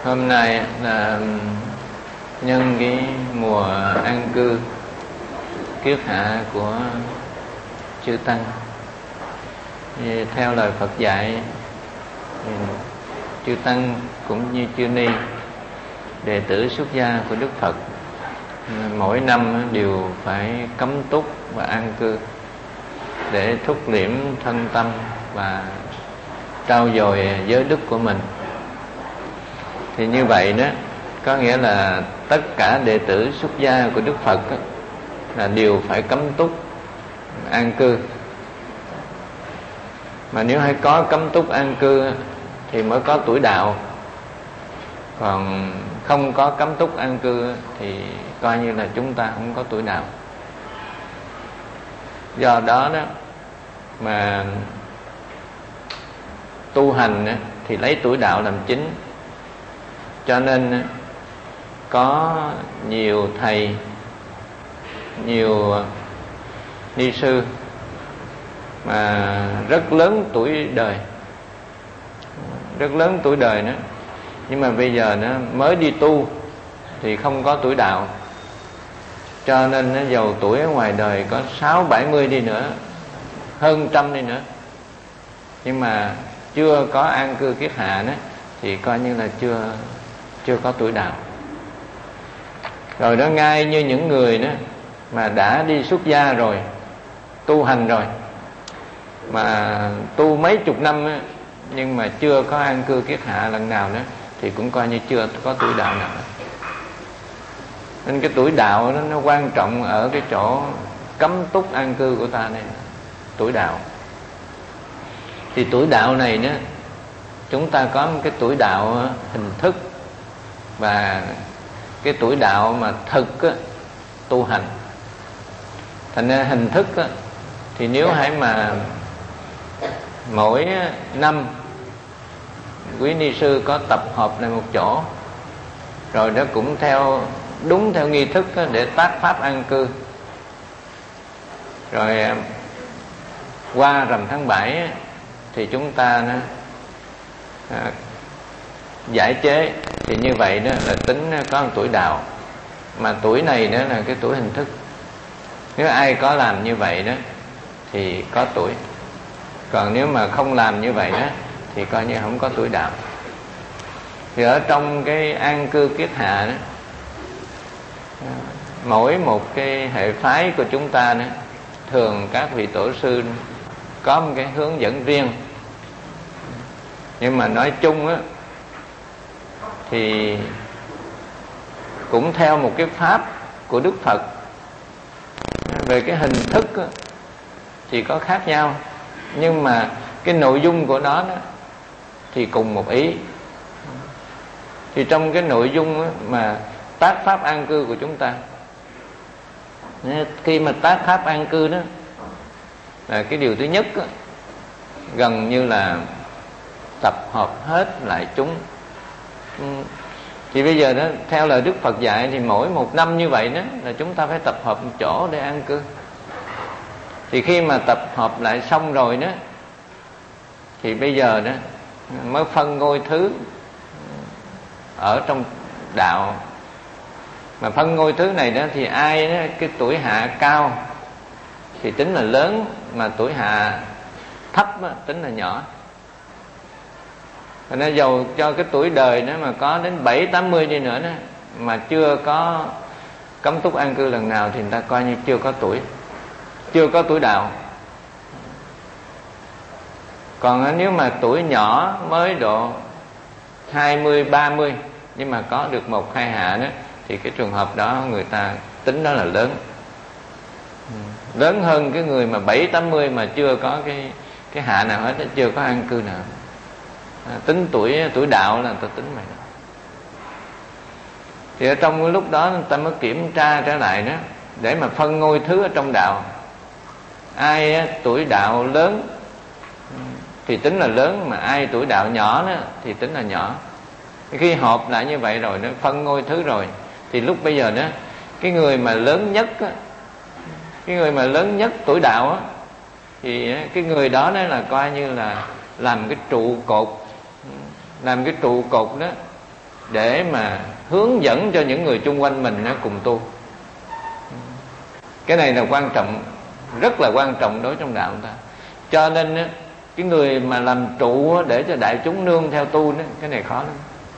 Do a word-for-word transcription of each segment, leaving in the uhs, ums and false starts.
Hôm nay là nhân cái mùa an cư kiết hạ của chư Tăng. Thì theo lời Phật dạy, chư Tăng cũng như chư Ni, đệ tử xuất gia của Đức Phật, mỗi năm đều phải cấm túc và an cư để thúc liễm thân tâm và trau dồi giới đức của mình. Thì như vậy đó, có nghĩa là tất cả đệ tử xuất gia của Đức Phật đó, là đều phải cấm túc an cư. Mà nếu hay có cấm túc an cư thì mới có tuổi đạo, còn không có cấm túc an cư thì coi như là chúng ta không có tuổi đạo. Do đó đó mà tu hành thì lấy tuổi đạo làm chính. Cho nên có nhiều thầy, nhiều ni sư mà rất lớn tuổi đời, rất lớn tuổi đời nữa, nhưng mà bây giờ nó mới đi tu thì không có tuổi đạo. Cho nên nó giàu tuổi ở ngoài đời có sáu bảy mươi đi nữa, hơn trăm đi nữa, nhưng mà chưa có an cư kiết hạ đó, thì coi như là chưa chưa có tuổi đạo. Rồi đó, ngay như những người đó mà đã đi xuất gia rồi, tu hành rồi, mà tu mấy chục năm đó, nhưng mà chưa có an cư kiết hạ lần nào nữa, thì cũng coi như chưa có tuổi đạo nào. Nên cái tuổi đạo đó, nó quan trọng ở cái chỗ cấm túc an cư của ta này, tuổi đạo. Thì tuổi đạo này đó, chúng ta có một cái tuổi đạo hình thức và cái tuổi đạo mà thực á, tu hành. Thành ra hình thức á, thì nếu hãy mà mỗi năm quý ni sư có tập hợp lại một chỗ, rồi đó cũng theo đúng theo nghi thức á, để tác pháp an cư. Rồi qua rằm tháng bảy á, thì chúng ta nó, à, giải chế, thì như vậy đó là tính có một tuổi đạo. Mà tuổi này đó là cái tuổi hình thức. Nếu ai có làm như vậy đó thì có tuổi, còn nếu mà không làm như vậy đó thì coi như không có tuổi đạo. Thì ở trong cái an cư kiết hạ đó, mỗi một cái hệ phái của chúng ta đó, thường các vị tổ sư có một cái hướng dẫn riêng. Nhưng mà nói chung á, thì cũng theo một cái pháp của Đức Phật. Về cái hình thức á, thì có khác nhau, nhưng mà cái nội dung của nó đó, thì cùng một ý. Thì trong cái nội dung á, mà tác pháp an cư của chúng ta, khi mà tác pháp an cư đó, là cái điều thứ nhất á, gần như là tập hợp hết lại chúng. Thì bây giờ đó, theo lời Đức Phật dạy, thì mỗi một năm như vậy đó là chúng ta phải tập hợp một chỗ để an cư. Thì khi mà tập hợp lại xong rồi đó, thì bây giờ đó mới phân ngôi thứ ở trong đạo. Mà phân ngôi thứ này đó, thì ai đó cái tuổi hạ cao thì tính là lớn, mà tuổi hạ thấp đó, tính là nhỏ. Thành ra dầu cho cái tuổi đời đó mà có đến bảy tám mươi đi nữa đó, mà chưa có cấm túc an cư lần nào, thì người ta coi như chưa có tuổi, chưa có tuổi đạo. Còn nếu mà tuổi nhỏ mới độ hai mươi ba mươi, nhưng mà có được một hai hạ đó, thì cái trường hợp đó người ta tính đó là lớn. Lớn hơn cái người mà bảy tám mươi mà chưa có cái cái hạ nào hết, chưa có an cư nào. À, tính tuổi tuổi đạo là người ta tính vậy đó. Thì ở trong cái lúc đó người ta mới kiểm tra trở lại đó, để mà phân ngôi thứ ở trong đạo. Ai tuổi đạo lớn thì tính là lớn, mà ai tuổi đạo nhỏ đó thì tính là nhỏ. Khi họp lại như vậy rồi, nó phân ngôi thứ rồi, thì lúc bây giờ đó, cái người mà lớn nhất á, cái người mà lớn nhất tuổi đạo á, thì cái người đó đó là coi như là làm cái trụ cột, làm cái trụ cột đó để mà hướng dẫn cho những người chung quanh mình nó cùng tu. Cái này là quan trọng, rất là quan trọng đối trong đạo ta. Cho nên cái người mà làm trụ để cho đại chúng nương theo tu đó, cái này khó lắm.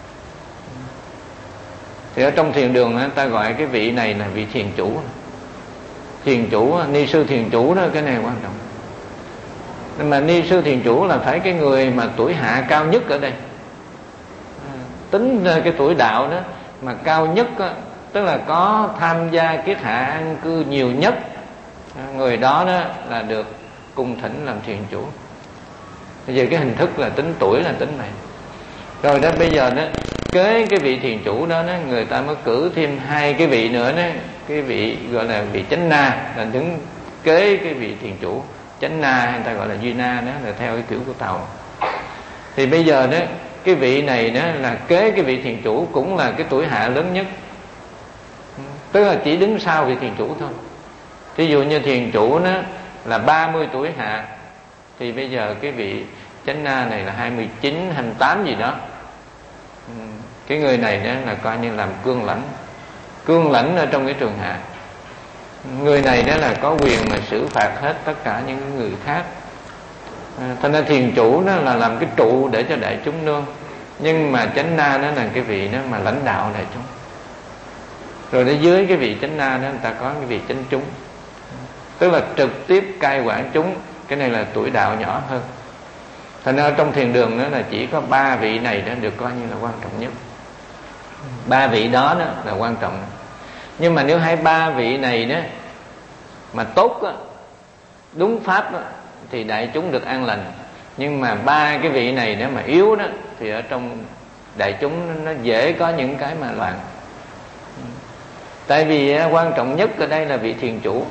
Thì ở trong thiền đường ta gọi cái vị này là vị thiền chủ. Thiền chủ, ni sư thiền chủ đó, cái này quan trọng. Nhưng mà ni sư thiền chủ là phải cái người mà tuổi hạ cao nhất ở đây. Tính cái tuổi đạo đó mà cao nhất đó, tức là có tham gia kiết hạ an cư nhiều nhất, người đó đó là được cung thỉnh làm thiền chủ. Bây giờ cái hình thức là tính tuổi là tính này. Rồi đó bây giờ đó kế cái vị thiền chủ đó, đó người ta mới cử thêm hai cái vị nữa đó. Cái vị gọi là vị chánh na, là đứng kế cái vị thiền chủ. Chánh na hay người ta gọi là duy na, đó là theo cái kiểu của Tàu. Thì bây giờ đó cái vị này đó là kế cái vị thiền chủ, cũng là cái tuổi hạ lớn nhất, tức là chỉ đứng sau vị thiền chủ thôi. Thí dụ như thiền chủ đó là ba mươi tuổi hạ, thì bây giờ cái vị chánh na này là hai mươi chín, hai mươi tám gì đó. Cái người này đó là coi như làm cương lãnh, cương lãnh ở trong cái trường hạ. Người này đó là có quyền mà xử phạt hết tất cả những người khác. À, thành ra thiền chủ đó là làm cái trụ để cho đại chúng nương, nhưng mà chánh na đó là cái vị đó mà lãnh đạo đại chúng. Rồi ở dưới cái vị chánh na đó người ta có cái vị chánh chúng, tức là trực tiếp cai quản chúng. Cái này là tuổi đạo nhỏ hơn. Thành ra trong thiền đường đó là chỉ có ba vị này đó được coi như là quan trọng nhất. Ba vị đó đó là quan trọng. Nhưng mà nếu hai ba vị này đó mà tốt đó, đúng pháp đó, thì đại chúng được an lành. Nhưng mà ba cái vị này nếu mà yếu đó, thì ở trong đại chúng nó dễ có những cái mà loạn. Tại vì quan trọng nhất ở đây là vị thiền chủ.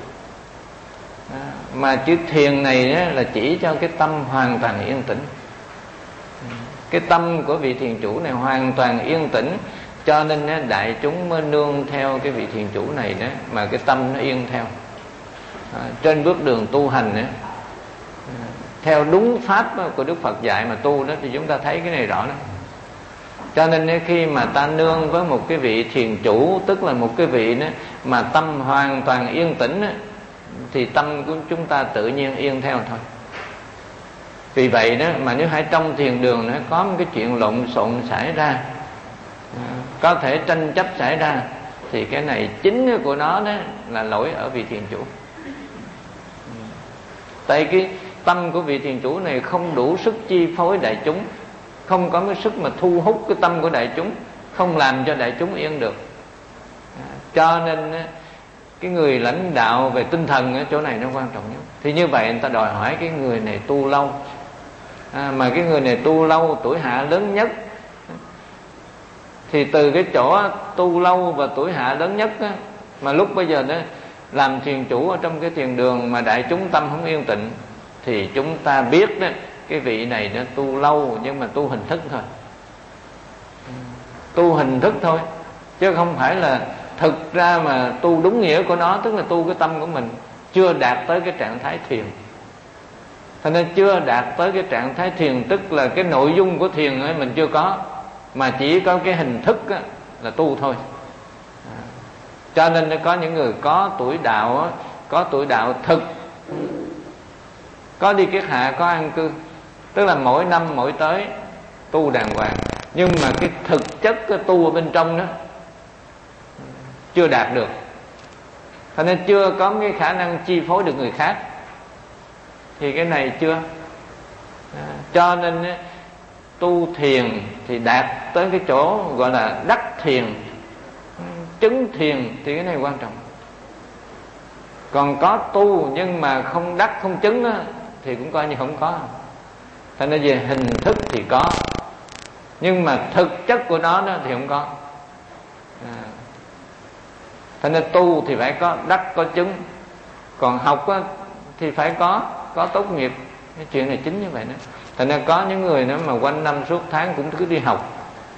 Mà chữ thiền này là chỉ cho cái tâm hoàn toàn yên tĩnh. Cái tâm của vị thiền chủ này hoàn toàn yên tĩnh, cho nên đại chúng mới nương theo cái vị thiền chủ này đó, mà cái tâm nó yên theo. À, trên bước đường tu hành đó, theo đúng pháp của Đức Phật dạy mà tu đó, thì chúng ta thấy cái này rõ lắm. Cho nên khi mà ta nương với một cái vị thiền chủ, tức là một cái vị đó mà tâm hoàn toàn yên tĩnh đó, thì tâm của chúng ta tự nhiên yên theo thôi. Vì vậy đó mà nếu hãy trong thiền đường nó có một cái chuyện lộn xộn xảy ra, có thể tranh chấp xảy ra, thì cái này chính của nó đó là lỗi ở vị thiền chủ. Tại cái tâm của vị thiền chủ này không đủ sức chi phối đại chúng, không có cái sức mà thu hút cái tâm của đại chúng, không làm cho đại chúng yên được. Cho nên cái người lãnh đạo về tinh thần ở chỗ này nó quan trọng nhất. Thì như vậy người ta đòi hỏi cái người này tu lâu. À, mà cái người này tu lâu, tuổi hạ lớn nhất, thì từ cái chỗ tu lâu và tuổi hạ lớn nhất á, mà lúc bây giờ đó làm thiền chủ ở trong cái thiền đường mà đại chúng tâm không yên tịnh, thì chúng ta biết đó, cái vị này nó tu lâu nhưng mà tu hình thức thôi, tu hình thức thôi, chứ không phải là thực ra mà tu đúng nghĩa của nó, tức là tu cái tâm của mình chưa đạt tới cái trạng thái thiền. Thành nên chưa đạt tới cái trạng thái thiền, tức là cái nội dung của thiền ấy mình chưa có, mà chỉ có cái hình thức á, là tu thôi. À, cho nên nó có những người có tuổi đạo á, có tuổi đạo thực, có đi kiết hạ, có an cư, tức là mỗi năm mỗi tới tu đàng hoàng, nhưng mà cái thực chất cái tu ở bên trong đó chưa đạt được. Thành nên chưa có cái khả năng chi phối được người khác, thì cái này chưa. À, cho nên tu thiền thì đạt tới cái chỗ gọi là đắc thiền, chứng thiền, thì cái này quan trọng. Còn có tu nhưng mà không đắc không chứng á, thì cũng coi như không có. Thành nên về hình thức thì có, nhưng mà thực chất của nó đó thì không có. À, thành nên tu thì phải có đắc có chứng, còn học á, thì phải có có tốt nghiệp. Cái chuyện này chính như vậy đó. Thành ra có những người nữa mà quanh năm suốt tháng cũng cứ đi học,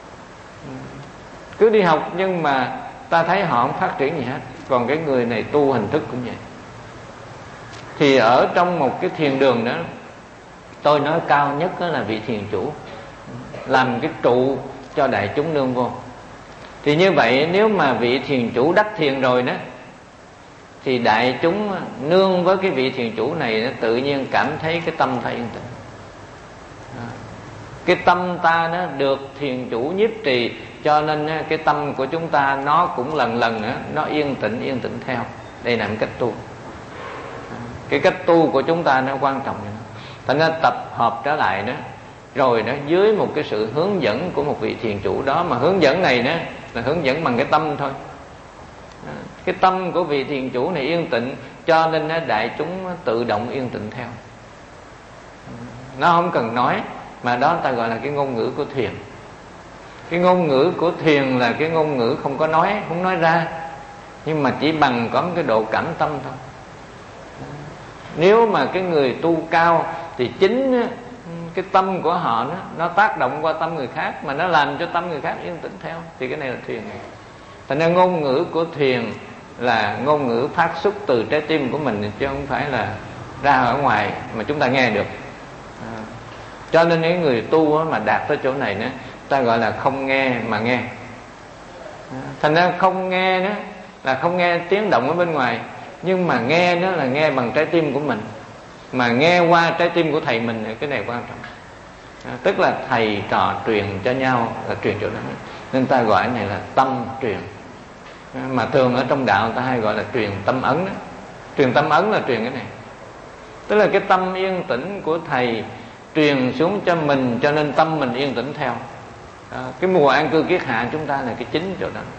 cứ đi học nhưng mà ta thấy họ không phát triển gì hết. Còn cái người này tu hình thức cũng vậy. Thì ở trong một cái thiền đường đó, tôi nói cao nhất đó là vị thiền chủ, làm cái trụ cho đại chúng nương vô. Thì như vậy nếu mà vị thiền chủ đắc thiền rồi đó, thì đại chúng nương với cái vị thiền chủ này nó tự nhiên cảm thấy cái tâm ta yên tĩnh. Cái tâm ta nó được thiền chủ nhiếp trì, cho nên cái tâm của chúng ta nó cũng lần lần nó yên tĩnh yên tĩnh theo. Đây là một cách tu. Cái cách tu của chúng ta nó quan trọng. Thành ra tập hợp trở lại đó, rồi nó dưới một cái sự hướng dẫn của một vị thiền chủ đó, mà hướng dẫn này đó là hướng dẫn bằng cái tâm thôi. Cái tâm của vị thiền chủ này yên tĩnh, cho nên đại chúng tự động yên tĩnh theo. Nó không cần nói, mà đó ta gọi là cái ngôn ngữ của thiền. Cái ngôn ngữ của thiền là cái ngôn ngữ không có nói, không nói ra, nhưng mà chỉ bằng có một cái độ cảm tâm thôi. Nếu mà cái người tu cao thì chính cái tâm của họ nó, nó tác động qua tâm người khác, mà nó làm cho tâm người khác yên tĩnh theo, thì cái này là thiền. Thành ra ngôn ngữ của thiền là ngôn ngữ phát xuất từ trái tim của mình, chứ không phải là ra ở ngoài mà chúng ta nghe được. À, cho nên những người tu mà đạt tới chỗ này nữa, ta gọi là không nghe mà nghe. À, thành ra không nghe đó là không nghe tiếng động ở bên ngoài, nhưng mà nghe đó là nghe bằng trái tim của mình, mà nghe qua trái tim của thầy mình, cái này quan trọng. À, tức là thầy trò truyền cho nhau, là truyền chỗ đó, nên ta gọi này là tâm truyền. À, mà thường ở trong đạo ta hay gọi là truyền tâm ấn đó. Truyền tâm ấn là truyền cái này, tức là cái tâm yên tĩnh của thầy truyền xuống cho mình, cho nên tâm mình yên tĩnh theo. À, cái mùa an cư kiết hạ chúng ta là cái chính chỗ đó.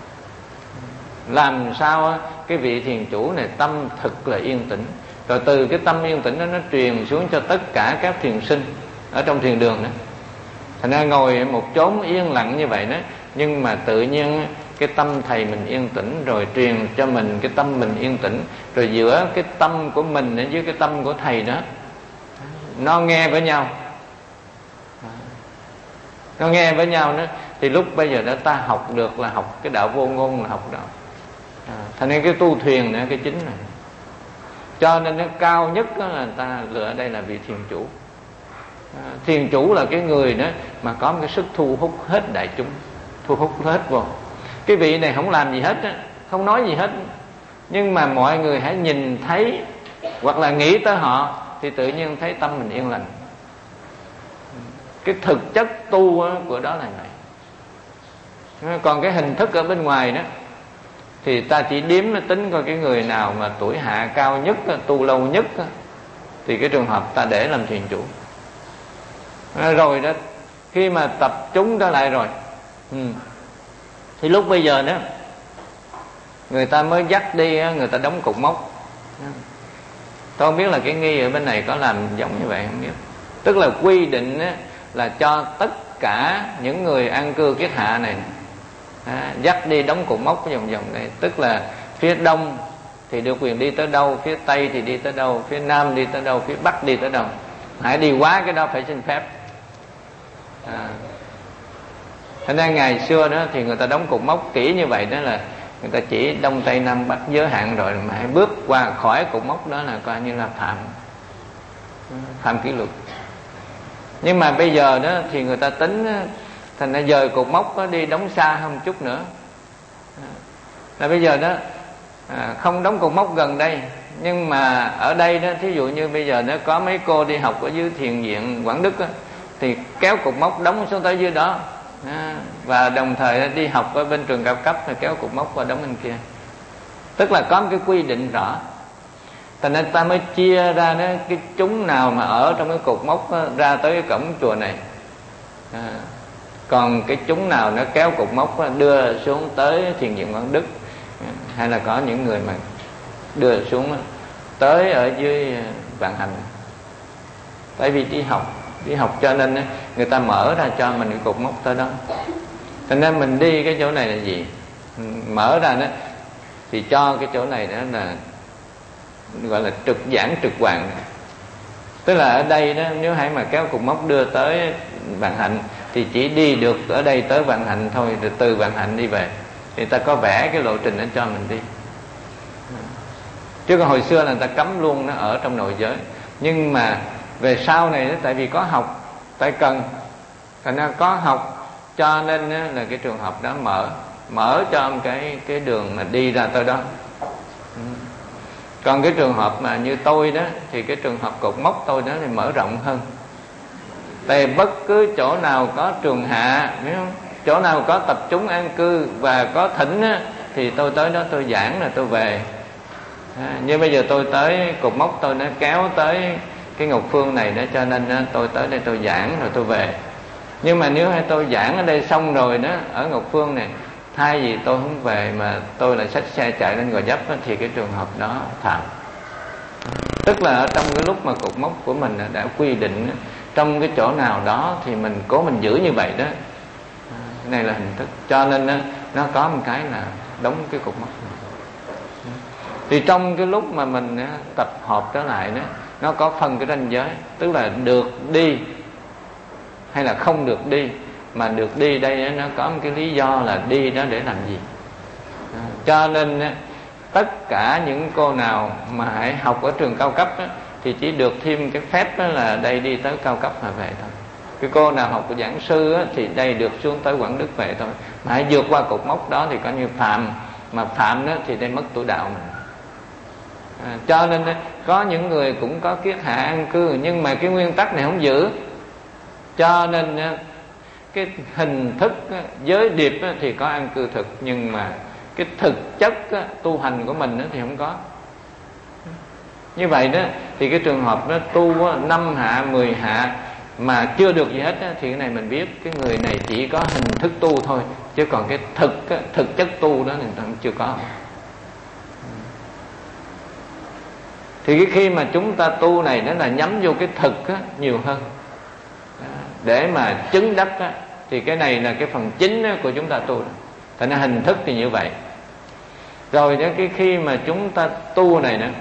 Làm sao cái vị thiền chủ này tâm thực là yên tĩnh, rồi từ cái tâm yên tĩnh đó nó truyền xuống cho tất cả các thiền sinh ở trong thiền đường đó. Thành ra ngồi một chốn yên lặng như vậy đó, nhưng mà tự nhiên cái tâm thầy mình yên tĩnh, rồi truyền cho mình cái tâm mình yên tĩnh, rồi giữa cái tâm của mình với cái tâm của thầy đó nó nghe với nhau, nó nghe với nhau đó, thì lúc bây giờ đó ta học được là học cái đạo vô ngôn, là học đạo. À, thành nên cái tu thuyền nữa, cái chính này. Cho nên nó cao nhất đó là ta lựa đây là vị thiền chủ. À, thiền chủ là cái người đó mà có một cái sức thu hút hết đại chúng, thu hút hết vô. Cái vị này không làm gì hết á, không nói gì hết, nhưng mà mọi người hãy nhìn thấy hoặc là nghĩ tới họ thì tự nhiên thấy tâm mình yên lành. Cái thực chất tu của đó là này. Còn cái hình thức ở bên ngoài đó thì ta chỉ điếm nó tính coi cái người nào mà tuổi hạ cao nhất, tu lâu nhất, thì cái trường hợp ta để làm thiền chủ. Rồi đó, khi mà tập trung trở lại rồi, ừ, thì lúc bây giờ đó người ta mới dắt đi, người ta đóng cục mốc. Tôi không biết là cái nghi ở bên này có làm giống như vậy không biết. Tức là quy định là cho tất cả những người an cư kiết hạ này à, dắt đi đóng cột mốc vòng vòng này. Tức là phía đông thì được quyền đi tới đâu, phía tây thì đi tới đâu, phía nam đi tới đâu, phía bắc đi tới đâu. Hãy đi quá cái đó phải xin phép. À, thành ra ngày xưa đó thì người ta đóng cột mốc kỹ như vậy, đó là người ta chỉ đông tây nam bắc giới hạn rồi, mà hãy bước qua khỏi cột mốc đó là coi như là phạm phạm kỷ luật. Nhưng mà bây giờ đó thì người ta tính thành ra dời cột mốc đó đi đóng xa hơn một chút nữa, là bây giờ đó à, không đóng cột mốc gần đây, nhưng mà ở đây đó, thí dụ như bây giờ nó có mấy cô đi học ở dưới thiền viện Quảng Đức đó, thì kéo cột mốc đóng xuống tới dưới đó à, và đồng thời đi học ở bên trường cao cấp thì kéo cột mốc qua đóng bên kia. Tức là có một cái quy định rõ. Thành nên ta mới chia ra đó, cái chúng nào mà ở trong cái cột mốc đó, ra tới cái cổng chùa này à, còn cái chúng nào nó kéo cột mốc đó, đưa xuống tới thiền viện Quảng Đức à, hay là có những người mà đưa xuống đó, tới ở dưới Vạn Hạnh. Tại vì đi học đi học cho nên đó, người ta mở ra cho mình cái cột mốc tới đó. Thành nên mình đi cái chỗ này là gì, mở ra đó thì cho cái chỗ này đó là gọi là trực giảng trực hoàng. Tức là ở đây đó, nếu hãy mà kéo cục mốc đưa tới Vạn Hạnh thì chỉ đi được ở đây tới Vạn Hạnh thôi, rồi từ Vạn Hạnh đi về. Thì ta có vẽ cái lộ trình để cho mình đi. Chứ còn hồi xưa là người ta cấm luôn nó ở trong nội giới. Nhưng mà về sau này đó, tại vì có học, tại cần, thành ra có học cho nên là cái trường hợp đó mở. mở cho ông cái cái đường mà đi ra tới đó. Còn cái trường hợp mà như tôi đó thì cái trường hợp cột mốc tôi đó thì mở rộng hơn. Tại bất cứ chỗ nào có trường hạ, biết không? Chỗ nào có tập trung an cư và có thỉnh á, thì tôi tới đó tôi giảng rồi tôi về. À, như bây giờ tôi tới cột mốc tôi nó kéo tới cái Ngọc Phương này đó, cho nên á, tôi tới đây tôi giảng rồi tôi về. Nhưng mà nếu hay tôi giảng ở đây xong rồi đó, ở Ngọc Phương này, thay vì tôi không về mà tôi lại xách xe chạy lên Gò Vấp đó, thì cái trường hợp đó phạm. Tức là ở trong cái lúc mà cột mốc của mình đã quy định trong cái chỗ nào đó thì mình cố mình giữ như vậy đó. Cái này là hình thức. Cho nên nó, nó có một cái là đóng cái cột mốc này. Thì trong cái lúc mà mình tập hợp trở lại đó, nó có phân cái ranh giới, tức là được đi hay là không được đi. Mà được đi đây nó có một cái lý do là đi đó để làm gì. Cho nên tất cả những cô nào mà hãy học ở trường cao cấp đó, thì chỉ được thêm cái phép đó là đây đi tới cao cấp mà về thôi. Cái cô nào học của giảng sư á, thì đây được xuống tới Quảng Đức về thôi. Mà hãy vượt qua cột mốc đó thì coi như phạm. Mà phạm đó thì đây mất tuổi đạo mình. À, cho nên có những người cũng có kiết hạ an cư, nhưng mà cái nguyên tắc này không giữ. Cho nên cái hình thức giới điệp thì có an cư thực, nhưng mà cái thực chất tu hành của mình thì không có. Như vậy đó thì cái trường hợp nó tu năm hạ mười hạ mà chưa được gì hết thì cái này mình biết cái người này chỉ có hình thức tu thôi, chứ còn cái thực thực chất tu đó thì vẫn chưa có. Thì cái khi mà chúng ta tu này đó là nhắm vô cái thực á, nhiều hơn để mà chứng đắc á, thì cái này là cái phần chính của chúng ta tu. Thành ra hình thức thì như vậy. Rồi đến cái khi mà chúng ta tu này nữa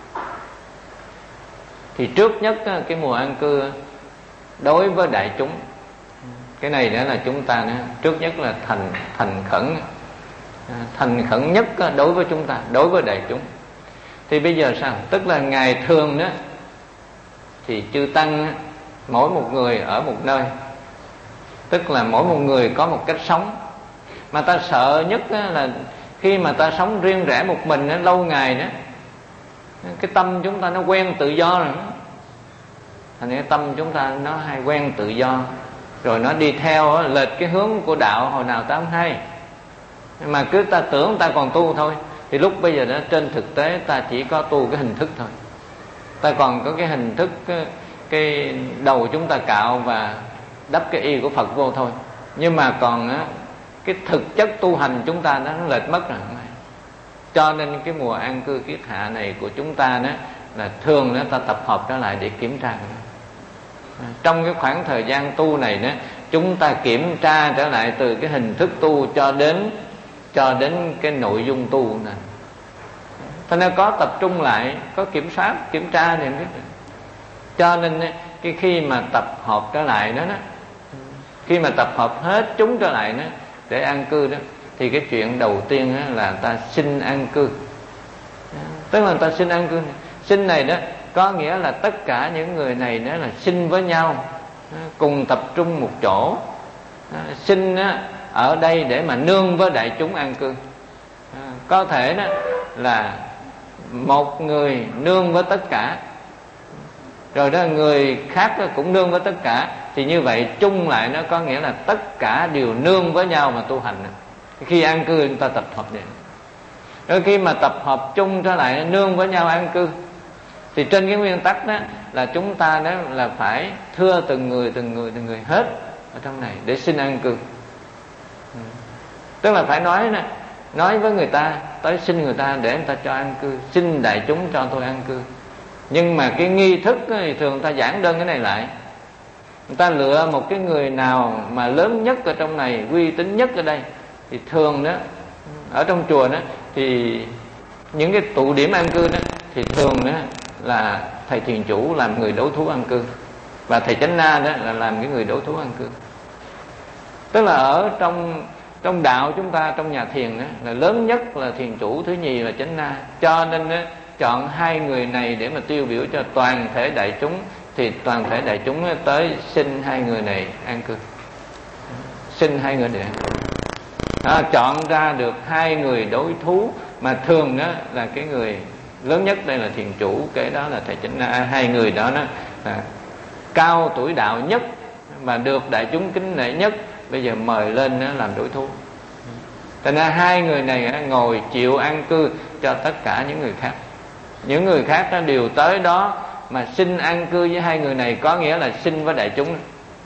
thì trước nhất á, cái mùa an cư đối với đại chúng, cái này đó là chúng ta nữa, trước nhất là thành thành khẩn, thành khẩn nhất đối với chúng ta, đối với đại chúng. Thì bây giờ sao? Tức là ngày thường đó thì chư tăng mỗi một người ở một nơi, tức là mỗi một người có một cách sống. Mà ta sợ nhất là khi mà ta sống riêng rẽ một mình đó, lâu ngày đó, cái tâm chúng ta nó quen tự do rồi. Thành cái tâm chúng ta nó hay quen tự do, rồi nó đi theo lệch cái hướng của đạo hồi nào ta không hay. Mà cứ ta tưởng ta còn tu thôi, thì lúc bây giờ đó trên thực tế ta chỉ có tu cái hình thức thôi. Ta còn có cái hình thức, cái, cái đầu chúng ta cạo và đắp cái y của Phật vô thôi. Nhưng mà còn á, cái thực chất tu hành chúng ta nó lệch mất rồi. Cho nên cái mùa an cư kiết hạ này của chúng ta đó là thường đó ta tập hợp trở lại để kiểm tra. Trong cái khoảng thời gian tu này đó, chúng ta kiểm tra trở lại từ cái hình thức tu cho đến cho đến cái nội dung tu này. Thế nên có tập trung lại, có kiểm soát, kiểm tra thì biết được. Cho nên cái khi mà tập hợp trở lại đó, đó khi mà tập hợp hết chúng trở lại đó để an cư đó, thì cái chuyện đầu tiên đó là ta xin an cư. Tức là ta xin an cư. Xin này đó có nghĩa là tất cả những người này đó là xin với nhau, cùng tập trung một chỗ, xin ở đây để mà nương với đại chúng an cư. Có thể đó là một người nương với tất cả, rồi đó người khác cũng nương với tất cả, thì như vậy chung lại nó có nghĩa là tất cả đều nương với nhau mà tu hành. Khi an cư chúng ta tập hợp vậy. Rồi khi mà tập hợp chung trở lại nương với nhau an cư, thì trên cái nguyên tắc đó là chúng ta đó là phải thưa từng người từng người từng người hết ở trong này để xin an cư. Tức là phải nói nè, nói với người ta, tới xin người ta để người ta cho an cư, xin đại chúng cho tôi an cư. Nhưng mà cái nghi thức thì thường người ta giảng đơn cái này lại. Người ta lựa một cái người nào mà lớn nhất ở trong này, uy tín nhất ở đây, thì thường đó ở trong chùa đó thì những cái tụ điểm an cư đó thì thường đó là thầy thiền chủ làm người đấu thú an cư, và thầy chánh na đó là làm cái người đấu thú an cư. Tức là ở trong trong đạo chúng ta, trong nhà thiền đó, là lớn nhất là thiền chủ, thứ nhì là chánh na. Cho nên đó, chọn hai người này để mà tiêu biểu cho toàn thể đại chúng, thì toàn thể đại chúng tới xin hai người này an cư, xin hai người này an cư. à, chọn ra được hai người đối thú, mà thường đó là cái người lớn nhất đây là thiền chủ, cái đó là thầy Chánh Na. Hai người đó đó là cao tuổi đạo nhất mà được đại chúng kính nể nhất, bây giờ mời lên đó làm đối thú. Thành ra hai người này ngồi chịu an cư cho tất cả những người khác. Những người khác nó đều tới đó mà xin an cư với hai người này, có nghĩa là xin với đại chúng,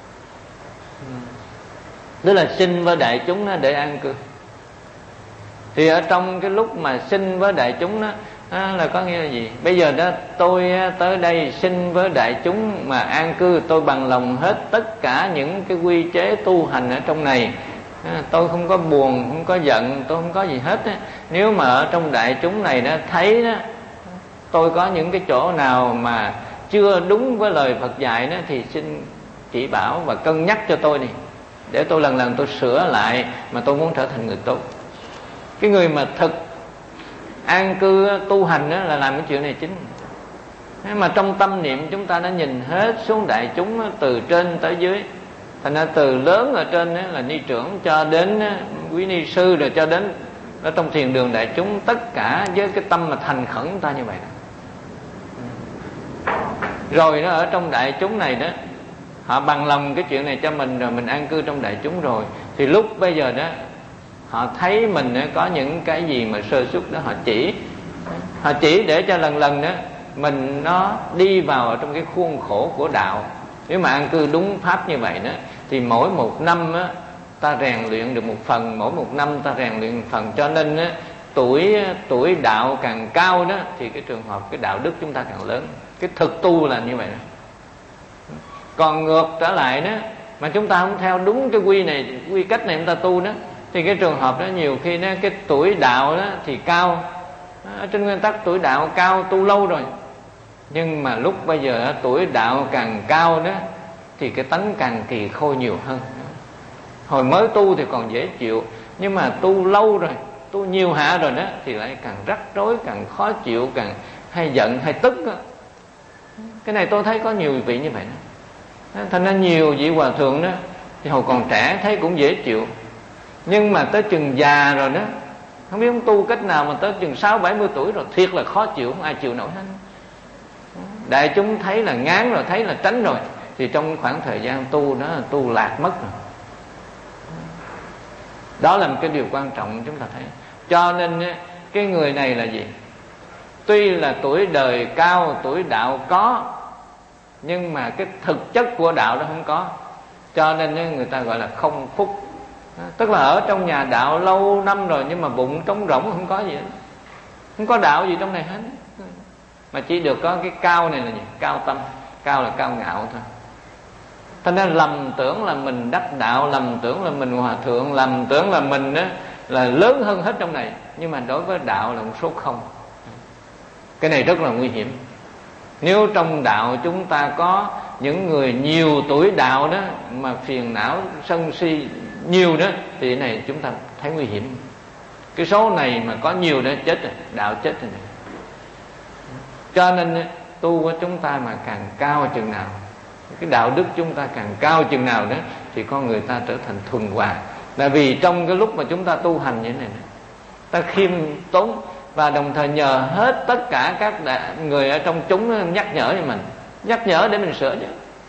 tức là xin với đại chúng để an cư. Thì ở trong cái lúc mà xin với đại chúng đó, đó là có nghĩa là gì? Bây giờ đó tôi tới đây xin với đại chúng mà an cư, tôi bằng lòng hết tất cả những cái quy chế tu hành ở trong này. Tôi không có buồn, không có giận, tôi không có gì hết. Nếu mà ở trong đại chúng này đó thấy đó, tôi có những cái chỗ nào mà chưa đúng với lời Phật dạy đó, thì xin chỉ bảo và cân nhắc cho tôi đi, để tôi lần lần tôi sửa lại, mà tôi muốn trở thành người tốt. Cái người mà thực an cư tu hành đó là làm cái chuyện này chính. Mà trong tâm niệm chúng ta đã nhìn hết xuống đại chúng từ trên tới dưới. Thành ra từ lớn ở trên là ni trưởng cho đến quý ni sư, rồi cho đến ở trong thiền đường đại chúng, tất cả với cái tâm mà thành khẩn ta như vậy đó. Rồi nó ở trong đại chúng này đó, họ bằng lòng cái chuyện này cho mình, rồi mình an cư trong đại chúng rồi, thì lúc bây giờ đó họ thấy mình có những cái gì mà sơ xuất đó, họ chỉ họ chỉ để cho lần lần đó mình nó đi vào ở trong cái khuôn khổ của đạo. Nếu mà an cư đúng pháp như vậy đó, thì mỗi một năm á, ta rèn luyện được một phần, mỗi một năm ta rèn luyện một phần. Cho nên á, tuổi tuổi đạo càng cao đó, thì cái trường hợp cái đạo đức chúng ta càng lớn. Cái thực tu là như vậy đó. Còn ngược trở lại đó, mà chúng ta không theo đúng cái quy này, quy cách này chúng ta tu đó, thì cái trường hợp đó nhiều khi đó, cái tuổi đạo đó thì cao. Ở trên nguyên tắc tuổi đạo cao tu lâu rồi, nhưng mà lúc bây giờ tuổi đạo càng cao đó, thì cái tánh càng kỳ khôi nhiều hơn. Hồi mới tu thì còn dễ chịu, nhưng mà tu lâu rồi, tu nhiều hạ rồi đó, thì lại càng rắc rối, càng khó chịu, càng hay giận hay tức đó. Cái này tôi thấy có nhiều vị như vậy đó. Thành ra nhiều vị hòa thượng đó thì hồi còn trẻ thấy cũng dễ chịu, nhưng mà tới chừng già rồi đó, không biết ông tu cách nào mà tới chừng sáu bảy mươi tuổi rồi thiệt là khó chịu, không ai chịu nổi hết. Đại chúng thấy là ngán rồi, thấy là tránh rồi, thì trong khoảng thời gian tu đó tu lạc mất rồi. Đó là một cái điều quan trọng chúng ta thấy. Cho nên cái người này là gì? Tuy là tuổi đời cao, tuổi đạo có, nhưng mà cái thực chất của đạo đó không có. Cho nên người ta gọi là không phúc. Tức là ở trong nhà đạo lâu năm rồi, nhưng mà bụng trống rỗng, không có gì hết, không có đạo gì trong này hết, mà chỉ được có cái cao này là gì? Cao tâm. Cao là cao ngạo thôi. Thành ra lầm tưởng là mình đắc đạo, lầm tưởng là mình hòa thượng, lầm tưởng là mình đó là lớn hơn hết trong này, nhưng mà đối với đạo là một số không. Cái này rất là nguy hiểm. Nếu trong đạo chúng ta có những người nhiều tuổi đạo đó mà phiền não sân si nhiều đó, thì cái này chúng ta thấy nguy hiểm. Cái số này mà có nhiều đó chết rồi, đạo chết rồi. Cho nên tu của chúng ta mà càng cao chừng nào, cái đạo đức chúng ta càng cao chừng nào đó, thì con người ta trở thành thuần hòa. Là vì trong cái lúc mà chúng ta tu hành như thế này, ta khiêm tốn, và đồng thời nhờ hết tất cả các người ở trong chúng nhắc nhở cho mình, nhắc nhở để mình sửa chứ.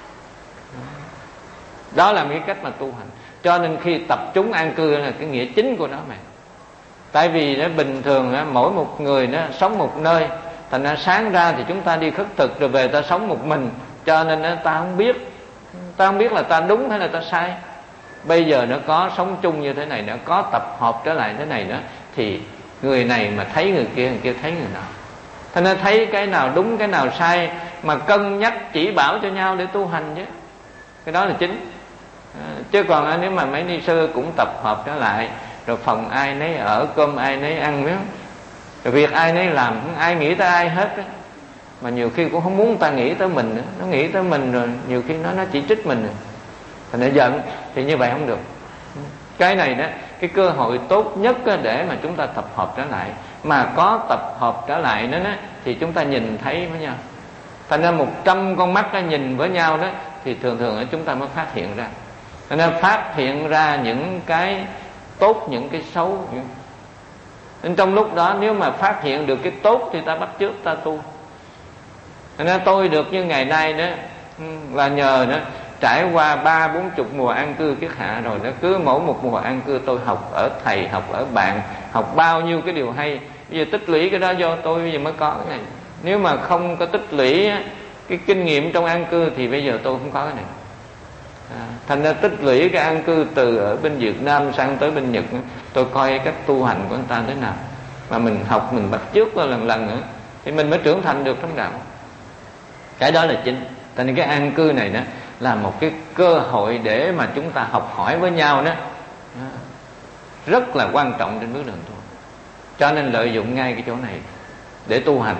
Đó là một cái cách mà tu hành. Cho nên khi tập chúng an cư là cái nghĩa chính của nó mà. Tại vì nó bình thường mỗi một người nó sống một nơi, thành ra sáng ra thì chúng ta đi khất thực, rồi về ta sống một mình, cho nên ta không biết, ta không biết là ta đúng hay là ta sai. Bây giờ nó có sống chung như thế này, nó có tập hợp trở lại thế này đó, thì người này mà thấy người kia, người kia thấy người nào. Thành ra thấy cái nào đúng, cái nào sai, mà cân nhắc chỉ bảo cho nhau để tu hành chứ. Cái đó là chính. À, chứ còn nếu mà mấy ni sư cũng tập hợp trở lại, rồi phòng ai nấy ở, cơm ai nấy ăn, rồi việc ai nấy làm, không ai nghĩ tới ai hết đó. Mà nhiều khi cũng không muốn ta nghĩ tới mình nữa. Nó nghĩ tới mình rồi nhiều khi nó nó chỉ trích mình rồi, thành ra giận. Thì như vậy không được. Cái này đó, cái cơ hội tốt nhất để mà chúng ta tập hợp trở lại, mà có tập hợp trở lại đó, đó thì chúng ta nhìn thấy với nhau. Thành ra một trăm con mắt nhìn với nhau đó, thì thường thường chúng ta mới phát hiện ra. Thành ra phát hiện ra những cái tốt những cái xấu. Nên trong lúc đó nếu mà phát hiện được cái tốt thì ta bắt chước ta tu. Nên tôi được như ngày nay đó là nhờ đó trải qua ba bốn chục mùa an cư kiết hạ rồi đó. Cứ mỗi một mùa an cư tôi học ở thầy, học ở bạn, học bao nhiêu cái điều hay. Bây giờ tích lũy cái đó do tôi bây giờ mới có cái này. Nếu mà không có tích lũy cái kinh nghiệm trong an cư thì bây giờ tôi không có cái này. À, thành ra tích lũy cái an cư từ ở bên Việt Nam sang tới bên Nhật, tôi coi cách tu hành của người ta thế nào, mà mình học mình bắt chước lần lần nữa thì mình mới trưởng thành được trong đạo. Cái đó là chính. Thành ra cái an cư này đó là một cái cơ hội để mà chúng ta học hỏi với nhau đó, rất là quan trọng trên bước đường tu. Cho nên lợi dụng ngay cái chỗ này để tu hành.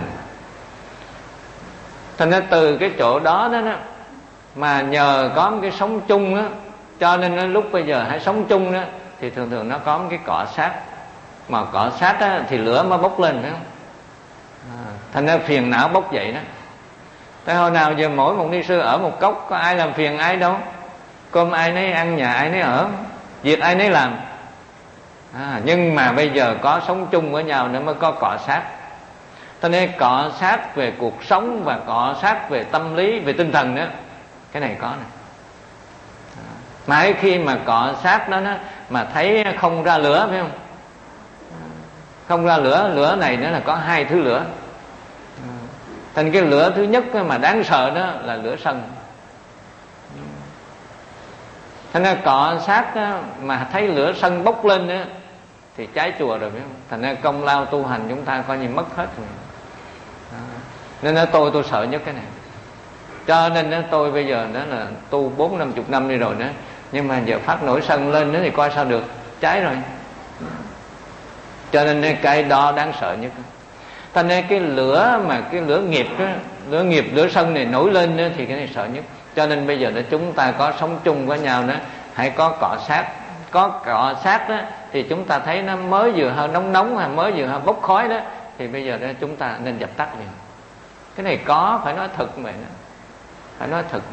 Thành ra từ cái chỗ đó đó, đó mà nhờ có một cái sống chung đó, cho nên nó lúc bây giờ hãy sống chung đó thì thường thường nó có một cái cọ sát, mà cọ sát đó, thì lửa mới bốc lên, phải không? À, thành ra phiền não bốc dậy đó. Tới hồi nào giờ mỗi một ni sư ở một cốc, có ai làm phiền ai đâu, cơm ai nấy ăn, nhà ai nấy ở, việc ai nấy làm. À, nhưng mà bây giờ có sống chung với nhau nữa mới có cọ sát. Cho nên cọ sát về cuộc sống và cọ sát về tâm lý, về tinh thần nữa, cái này có nè. Mãi khi mà cọ sát đó, đó mà thấy không ra lửa, phải không? Không ra lửa, lửa này nữa là có hai thứ lửa. Thành cái lửa thứ nhất mà đáng sợ đó là lửa sân. Thành ra cọ sát đó, mà thấy lửa sân bốc lên đó, thì cháy chùa rồi, phải không? Thành ra công lao tu hành chúng ta coi như mất hết rồi. Đó. Nên đó, tôi tôi sợ nhất cái này. Cho nên đó, tôi bây giờ đó là tu bốn năm chục năm đi rồi đó, nhưng mà giờ phát nổi sân lên đó thì coi sao được, cháy rồi. Cho nên cái đó đáng sợ nhất. Thành ra cái lửa mà cái lửa nghiệp đó, lửa nghiệp, lửa sân này nổi lên đó, thì cái này sợ nhất. Cho nên bây giờ đó chúng ta có sống chung với nhau đó, hãy có cọ sát. Có cọ sát đó thì chúng ta thấy nó mới vừa hơi nóng nóng hay mới vừa hơi bốc khói đó, thì bây giờ đó chúng ta nên dập tắt liền. Cái này có, phải nói thật vậy đó, phải nói thật.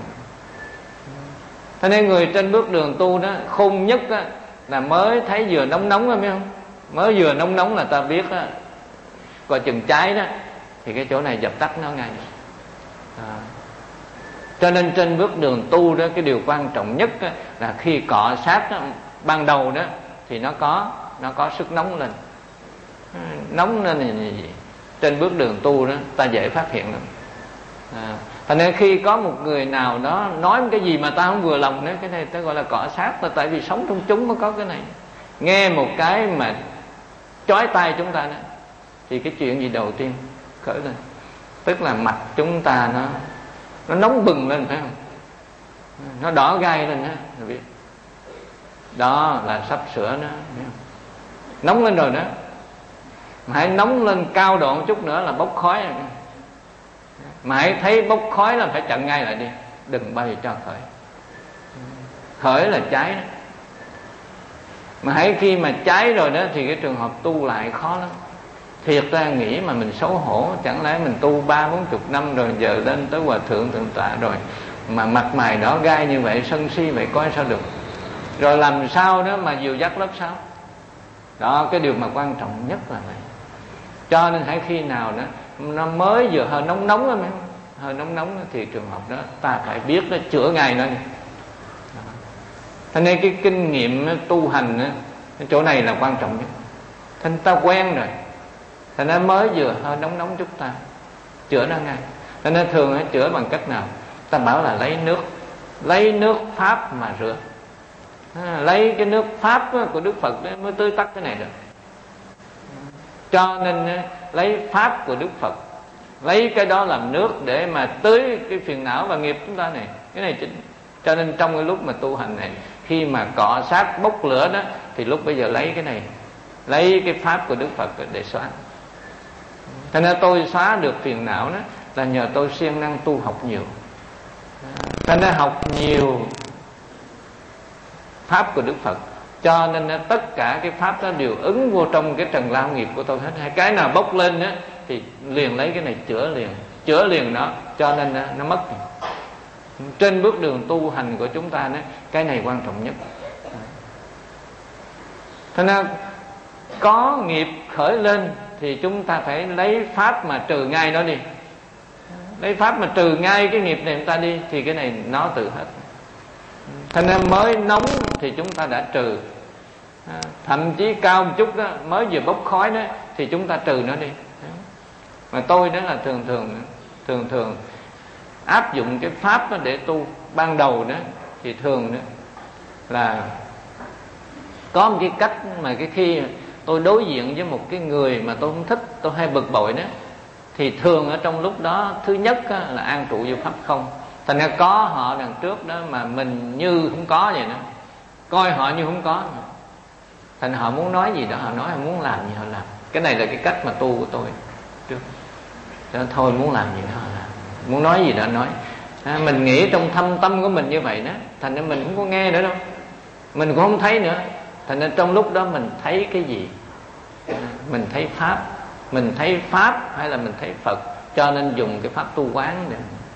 Thế nên người trên bước đường tu đó khôn nhất đó, là mới thấy vừa nóng nóng đó, biết không? Mới vừa nóng nóng là ta biết đó, coi chừng cháy đó, thì cái chỗ này dập tắt nó ngay. À. Cho nên trên bước đường tu đó, cái điều quan trọng nhất đó, là khi cọ sát đó, ban đầu đó thì nó có nó có sức nóng lên. Nóng lên là gì? Trên bước đường tu đó ta dễ phát hiện lắm. À, thành nên khi có một người nào đó nói cái gì mà ta không vừa lòng nữa, cái này ta gọi là cọ sát. Tại vì sống trong chúng mới có cái này. Nghe một cái mà chói tai chúng ta đó, thì cái chuyện gì đầu tiên khởi lên? Tức là mặt chúng ta nó nó nóng bừng lên, phải không? Nó đỏ gai lên đó, rồi biết. Đó là sắp sửa nó nóng lên rồi đó. Mà hãy nóng lên cao độ một chút nữa là bốc khói rồi. Mà hãy thấy bốc khói là phải chặn ngay lại đi, đừng bao giờ cho khởi. Khởi là cháy đó. Mà hãy khi mà cháy rồi đó thì cái trường hợp tu lại khó lắm. Thiệt ra nghĩ mà mình xấu hổ, chẳng lẽ mình tu ba bốn chục năm rồi giờ lên tới hòa thượng thượng tọa rồi mà mặt mày đỏ gai như vậy, sân si vậy, coi sao được. Rồi làm sao đó mà dìu dắt lớp sao? Đó, cái điều mà quan trọng nhất là vậy. Cho nên hãy khi nào đó nó mới vừa hơi nóng nóng đó, hơi nóng nóng đó, thì trường hợp đó ta phải biết nó chữa ngay nó. Thế nên cái kinh nghiệm tu hành đó, cái chỗ này là quan trọng nhất. Thế nên ta quen rồi, thế nên mới vừa hơi nóng nóng chút ta chữa nó ngay. Thế nên thường hay chữa bằng cách nào? Ta bảo là lấy nước, lấy nước Pháp mà rửa. À, lấy cái nước Pháp của Đức Phật mới tưới tắt cái này được. Cho nên lấy Pháp của Đức Phật, lấy cái đó làm nước để mà tưới cái phiền não và nghiệp chúng ta này. Cái này chính. Cho nên trong cái lúc mà tu hành này, khi mà cọ sát bốc lửa đó, thì lúc bây giờ lấy cái này, lấy cái Pháp của Đức Phật để xóa. Thế nên tôi xóa được phiền não đó là nhờ tôi siêng năng tu học nhiều. Thế nên học nhiều Pháp của Đức Phật, cho nên tất cả cái Pháp đó đều ứng vô trong cái trần lao nghiệp của tôi hết. Hai cái nào bốc lên đó, thì liền lấy cái này chữa liền, chữa liền đó, cho nên nó mất. Trên bước đường tu hành của chúng ta đó, cái này quan trọng nhất. Thế nên có nghiệp khởi lên thì chúng ta phải lấy pháp mà trừ ngay nó đi. Lấy pháp mà trừ ngay cái nghiệp này chúng ta đi, thì cái này nó tự hết. Thế nên mới nóng thì chúng ta đã trừ, à, thậm chí cao một chút đó, mới vừa bốc khói đó thì chúng ta trừ nó đi. Mà tôi đó là thường thường thường thường áp dụng cái pháp đó để tu. Ban đầu đó thì thường đó là có một cái cách mà cái khi tôi đối diện với một cái người mà tôi không thích, tôi hay bực bội đó, thì thường ở trong lúc đó thứ nhất là an trụ vô pháp không. Thành ra có họ đằng trước đó mà mình như không có vậy đó, coi họ như không có. Thành họ muốn nói gì đó họ nói, họ muốn làm gì họ làm. Cái này là cái cách mà tu của tôi trước. Đó, thôi muốn làm gì đó họ làm, muốn nói gì đó nói. À, mình nghĩ trong thâm tâm của mình như vậy đó, thành ra mình không có nghe nữa đâu, mình cũng không thấy nữa. Thành ra trong lúc đó mình thấy cái gì? Mình thấy pháp. Mình thấy pháp hay là mình thấy Phật? Cho nên dùng cái pháp tu quán để.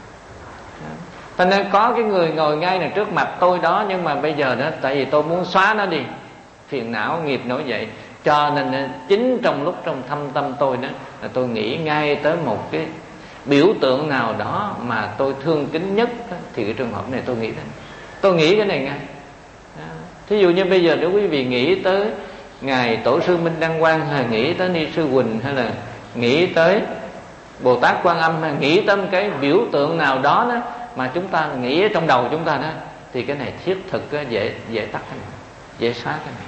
Thành ra có cái người ngồi ngay là trước mặt tôi đó, nhưng mà bây giờ đó tại vì tôi muốn xóa nó đi, phiền não nghiệp nổi dậy, cho nên chính trong lúc trong thâm tâm tôi đó là tôi nghĩ ngay tới một cái biểu tượng nào đó mà tôi thương kính nhất đó, thì cái trường hợp này tôi nghĩ đến, tôi nghĩ cái này ngay. Thí dụ như bây giờ nếu quý vị nghĩ tới ngài Tổ sư Minh Đăng Quang, hay nghĩ tới Ni sư Huỳnh, hay là nghĩ tới Bồ Tát Quan Âm, hay nghĩ tới một cái biểu tượng nào đó đó mà chúng ta nghĩ ở trong đầu chúng ta đó, thì cái này thiết thực đó, dễ dễ tắt cái này, dễ xóa cái này.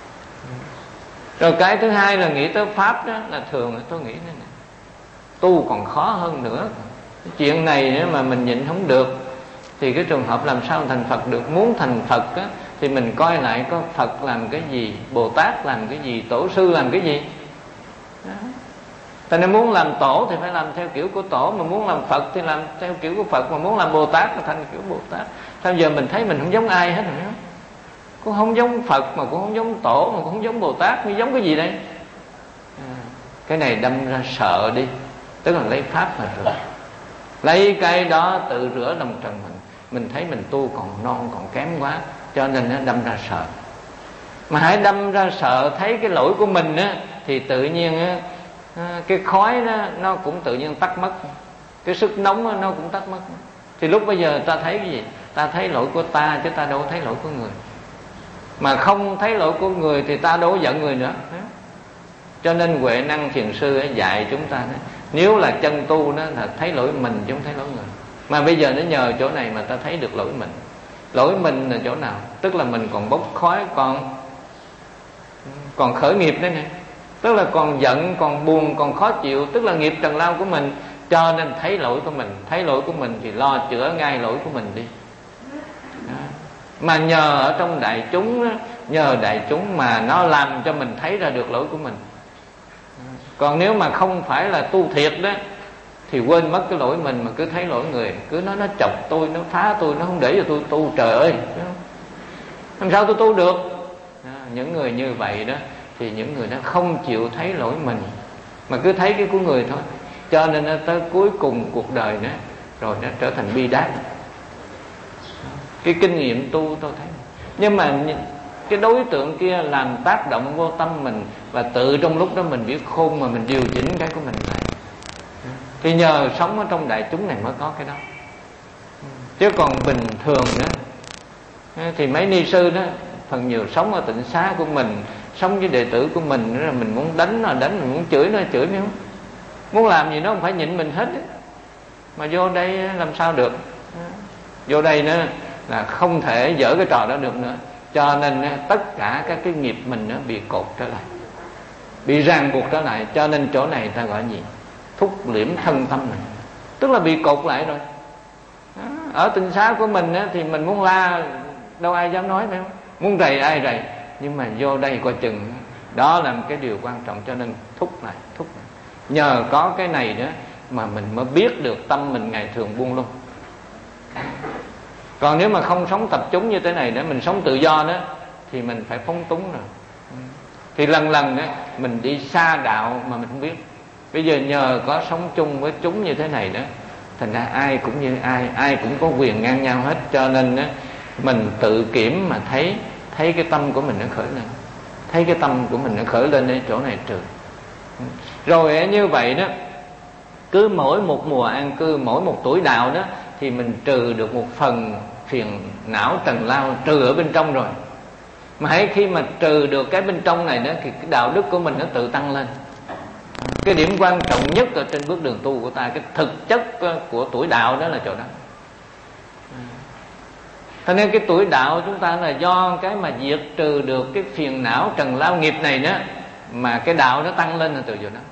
Rồi cái thứ hai là nghĩ tới pháp đó, là thường tôi nghĩ thế này, tu còn khó hơn nữa. Cái chuyện này nếu mà mình nhịn không được thì cái trường hợp làm sao thành Phật được. Muốn thành Phật á, thì mình coi lại có Phật làm cái gì, Bồ Tát làm cái gì, Tổ sư làm cái gì đó. Tại nên muốn làm tổ thì phải làm theo kiểu của tổ, mà muốn làm Phật thì làm theo kiểu của Phật, mà muốn làm Bồ Tát thì thành kiểu Bồ Tát. Sao giờ mình thấy mình không giống ai hết rồi, cũng không giống Phật, mà cũng không giống tổ, mà cũng không giống Bồ Tát, mới giống cái gì đây? À, cái này đâm ra sợ đi, tức là lấy pháp mà rửa, lấy cái đó tự rửa lòng trần mình. Mình thấy mình tu còn non còn kém quá, cho nên nó đâm ra sợ. Mà hãy đâm ra sợ thấy cái lỗi của mình á, thì tự nhiên á, cái khói đó, nó cũng tự nhiên tắt mất, cái sức nóng đó, nó cũng tắt mất. Thì lúc bây giờ ta thấy cái gì? Ta thấy lỗi của ta chứ ta đâu thấy lỗi của người. Mà không thấy lỗi của người thì ta đâu có giận người nữa. Cho nên Huệ Năng Thiền Sư dạy chúng ta đó, nếu là chân tu đó là thấy lỗi mình chứ không thấy lỗi người. Mà bây giờ nó nhờ chỗ này mà ta thấy được lỗi mình. Lỗi mình là chỗ nào? Tức là mình còn bốc khói, còn còn khởi nghiệp đấy nè, tức là còn giận, còn buồn, còn khó chịu, tức là nghiệp trần lao của mình. Cho nên thấy lỗi của mình, thấy lỗi của mình thì lo chữa ngay lỗi của mình đi đó. Mà nhờ ở trong đại chúng đó, nhờ đại chúng mà nó làm cho mình thấy ra được lỗi của mình. Còn nếu mà không phải là tu thiệt đó thì quên mất cái lỗi mình, mà cứ thấy lỗi người, cứ nói nó chọc tôi, nó phá tôi, nó không để cho tôi tu. Trời ơi, làm sao tôi tu được? À, những người như vậy đó thì những người đó không chịu thấy lỗi mình, mà cứ thấy cái của người thôi. Cho nên nó tới cuối cùng cuộc đời nữa rồi nó trở thành bi đát. Cái kinh nghiệm tu tôi thấy. Nhưng mà cái đối tượng kia làm tác động vô tâm mình, và tự trong lúc đó mình biết khôn mà mình điều chỉnh cái của mình lại. Thì nhờ sống ở trong đại chúng này mới có cái đó. Chứ còn bình thường đó thì mấy ni sư đó phần nhiều sống ở tịnh xá của mình, sống với đệ tử của mình nữa, là mình muốn đánh nó đánh, mình muốn chửi nó chửi, nó muốn làm gì nó không phải nhịn mình hết ấy. Mà vô đây làm sao được? Vô đây nữa là không thể dở cái trò đó được nữa. Cho nên tất cả các cái nghiệp mình nó bị cột trở lại, bị ràng buộc trở lại. Cho nên chỗ này ta gọi gì? Thúc liễm thân tâm này, tức là bị cột lại rồi. Ở tịnh xá của mình thì mình muốn la đâu ai dám nói, phải không? Muốn rầy ai rầy. Nhưng mà vô đây coi chừng, đó là một cái điều quan trọng. Cho nên thúc lại, thúc lại. Nhờ có cái này đó mà mình mới biết được tâm mình ngày thường buông lung. Còn nếu mà không sống tập trung như thế này đó, mình sống tự do đó, thì mình phải phóng túng rồi. Thì lần lần đó mình đi xa đạo mà mình không biết. Bây giờ nhờ có sống chung với chúng như thế này đó, thành ra ai cũng như ai, ai cũng có quyền ngang nhau hết. Cho nên đó, mình tự kiểm mà thấy thấy cái tâm của mình nó khởi lên, thấy cái tâm của mình nó khởi lên ở chỗ này trừ. Rồi như vậy đó, cứ mỗi một mùa an cư, mỗi một tuổi đạo đó, thì mình trừ được một phần phiền não trần lao, trừ ở bên trong rồi. Mà hãy khi mà trừ được cái bên trong này đó, thì cái đạo đức của mình nó tự tăng lên. Cái điểm quan trọng nhất ở trên bước đường tu của ta, cái thực chất của tuổi đạo đó là chỗ đó. Cho nên cái tuổi đạo chúng ta là do cái mà diệt trừ được cái phiền não trần lao nghiệp này đó, mà cái đạo nó tăng lên là từ chỗ đó.